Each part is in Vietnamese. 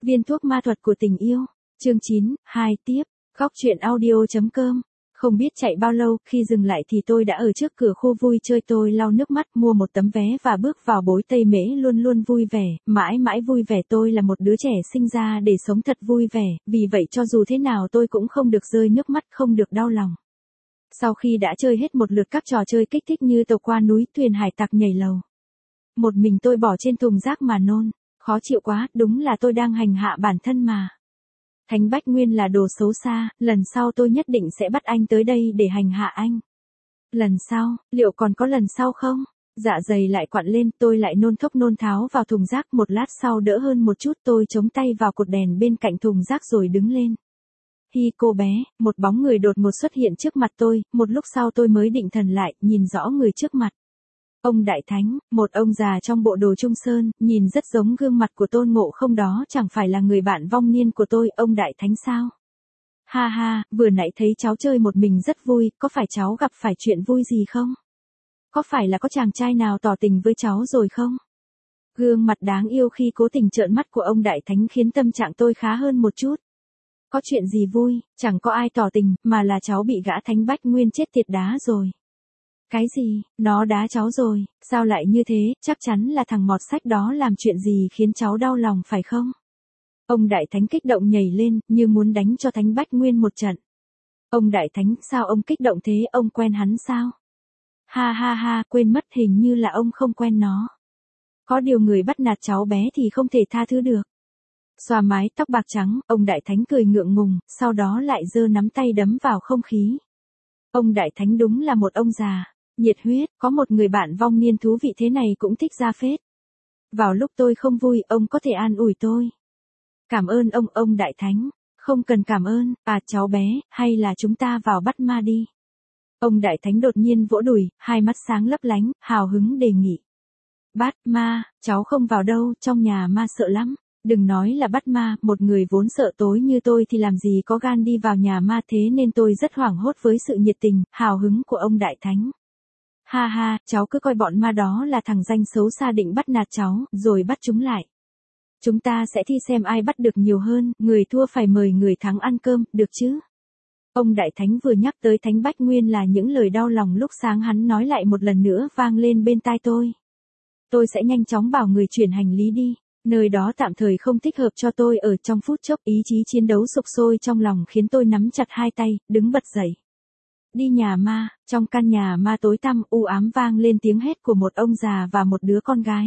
Viên thuốc ma thuật của tình yêu. Chương 9, 2 tiếp. Góc truyện audio.com. Không biết chạy bao lâu, khi dừng lại thì tôi đã ở trước cửa khu vui chơi. Tôi lau nước mắt, mua một tấm vé và bước vào bối Tây Mễ. Luôn luôn vui vẻ, mãi mãi vui vẻ. Tôi là một đứa trẻ sinh ra để sống thật vui vẻ, vì vậy cho dù thế nào tôi cũng không được rơi nước mắt, không được đau lòng. Sau khi đã chơi hết một lượt các trò chơi kích thích như tàu qua núi, thuyền hải tặc, nhảy lầu, một mình tôi bỏ trên thùng rác mà nôn. Khó chịu quá, đúng là tôi đang hành hạ bản thân mà. Thánh Bách Nguyên là đồ xấu xa, lần sau tôi nhất định sẽ bắt anh tới đây để hành hạ anh. Lần sau, liệu còn có lần sau không? Dạ dày lại quặn lên, tôi lại nôn thốc nôn tháo vào thùng rác. Một lát sau đỡ hơn một chút, tôi chống tay vào cột đèn bên cạnh thùng rác rồi đứng lên. Hi cô bé, một bóng người đột ngột xuất hiện trước mặt tôi, một lúc sau tôi mới định thần lại, nhìn rõ người trước mặt. Ông Đại Thánh, một ông già trong bộ đồ Trung Sơn, nhìn rất giống gương mặt của Tôn Ngộ Không, đó chẳng phải là người bạn vong niên của tôi. Ông Đại Thánh sao? Ha ha, vừa nãy thấy cháu chơi một mình rất vui, có phải cháu gặp phải chuyện vui gì không? Có phải là có chàng trai nào tỏ tình với cháu rồi không? Gương mặt đáng yêu khi cố tình trợn mắt của ông Đại Thánh khiến tâm trạng tôi khá hơn một chút. Có chuyện gì vui, chẳng có ai tỏ tình, mà là cháu bị gã Thánh Bách Nguyên chết tiệt đá rồi. Cái gì, nó đá cháu rồi, sao lại như thế, chắc chắn là thằng mọt sách đó làm chuyện gì khiến cháu đau lòng phải không? Ông Đại Thánh kích động nhảy lên, như muốn đánh cho Thánh Bách Nguyên một trận. Ông Đại Thánh, sao ông kích động thế, ông quen hắn sao? Ha ha ha, quên mất, hình như là ông không quen nó. Có điều người bắt nạt cháu bé thì không thể tha thứ được. Xòa mái tóc bạc trắng, ông Đại Thánh cười ngượng ngùng, sau đó lại giơ nắm tay đấm vào không khí. Ông Đại Thánh đúng là một ông già nhiệt huyết, có một người bạn vong niên thú vị thế này cũng thích ra phết. Vào lúc tôi không vui, ông có thể an ủi tôi. Cảm ơn ông Đại Thánh. Không cần cảm ơn, cháu bé, hay là chúng ta vào bắt ma đi. Ông Đại Thánh đột nhiên vỗ đùi, hai mắt sáng lấp lánh, hào hứng đề nghị. Bắt ma, cháu không vào đâu, trong nhà ma sợ lắm. Đừng nói là bắt ma, một người vốn sợ tối như tôi thì làm gì có gan đi vào nhà ma, thế nên tôi rất hoảng hốt với sự nhiệt tình, hào hứng của ông Đại Thánh. Ha ha, cháu cứ coi bọn ma đó là thằng danh xấu xa định bắt nạt cháu, rồi bắt chúng lại. Chúng ta sẽ thi xem ai bắt được nhiều hơn, người thua phải mời người thắng ăn cơm, được chứ? Ông Đại Thánh vừa nhắc tới Thánh Bách Nguyên là những lời đau lòng lúc sáng hắn nói lại một lần nữa vang lên bên tai tôi. Tôi sẽ nhanh chóng bảo người chuyển hành lý đi. Nơi đó tạm thời không thích hợp cho tôi ở. Trong phút chốc, ý chí chiến đấu sục sôi trong lòng khiến tôi nắm chặt hai tay, đứng bật dậy. Đi nhà ma, trong căn nhà ma tối tăm u ám vang lên tiếng hét của một ông già và một đứa con gái.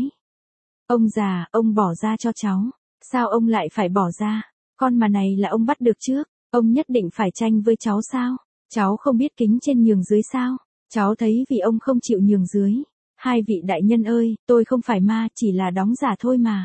Ông già, ông bỏ ra cho cháu. Sao ông lại phải bỏ ra? Con mà này là ông bắt được trước. Ông nhất định phải tranh với cháu sao? Cháu không biết kính trên nhường dưới sao? Cháu thấy vì ông không chịu nhường dưới. Hai vị đại nhân ơi, tôi không phải ma, chỉ là đóng giả thôi mà.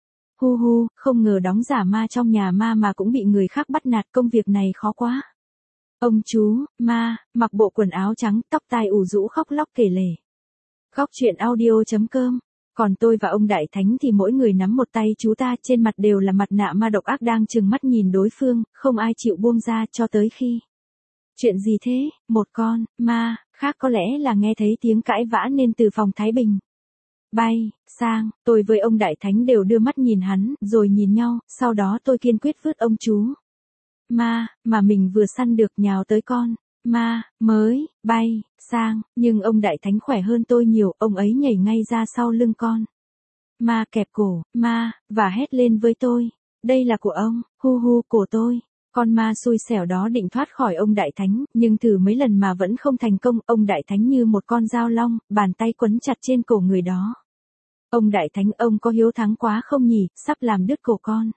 Hu hu, không ngờ đóng giả ma trong nhà ma mà cũng bị người khác bắt nạt, công việc này khó quá. Ông chú, ma, mặc bộ quần áo trắng, tóc tai ủ rũ khóc lóc kể lể. Góc truyện audio.com. Còn tôi và ông Đại Thánh thì mỗi người nắm một tay chú ta, trên mặt đều là mặt nạ ma độc ác đang trừng mắt nhìn đối phương, không ai chịu buông ra cho tới khi. Chuyện gì thế, một con, ma, khác có lẽ là nghe thấy tiếng cãi vã nên từ phòng Thái Bình bay sang, tôi với ông Đại Thánh đều đưa mắt nhìn hắn, rồi nhìn nhau, sau đó tôi kiên quyết vứt ông chú ma, mà mình vừa săn được nhào tới con ma, mới, bay sang, nhưng ông Đại Thánh khỏe hơn tôi nhiều, ông ấy nhảy ngay ra sau lưng con ma, kẹp cổ ma, và hét lên với tôi. Đây là của ông, hu hu, cổ tôi. Con ma xui xẻo đó định thoát khỏi ông Đại Thánh, nhưng thử mấy lần mà vẫn không thành công. Ông Đại Thánh như một con dao long, bàn tay quấn chặt trên cổ người đó. Ông Đại Thánh, ông có hiếu thắng quá không nhỉ, sắp làm đứt cổ con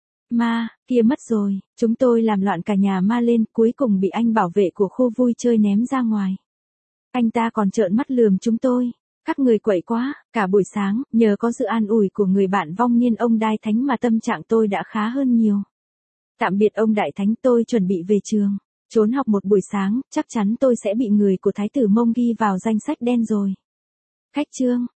ma kia mất rồi. Chúng tôi làm loạn cả nhà ma lên, cuối cùng bị anh bảo vệ của khu vui chơi ném ra ngoài. Anh ta còn trợn mắt lườm chúng tôi. Các người quậy quá, cả buổi sáng, nhờ có sự an ủi của người bạn vong niên ông Đại Thánh mà tâm trạng tôi đã khá hơn nhiều. Tạm biệt ông Đại Thánh, tôi chuẩn bị về trường. Trốn học một buổi sáng, chắc chắn tôi sẽ bị người của Thái tử Mông ghi vào danh sách đen rồi. Khách trương.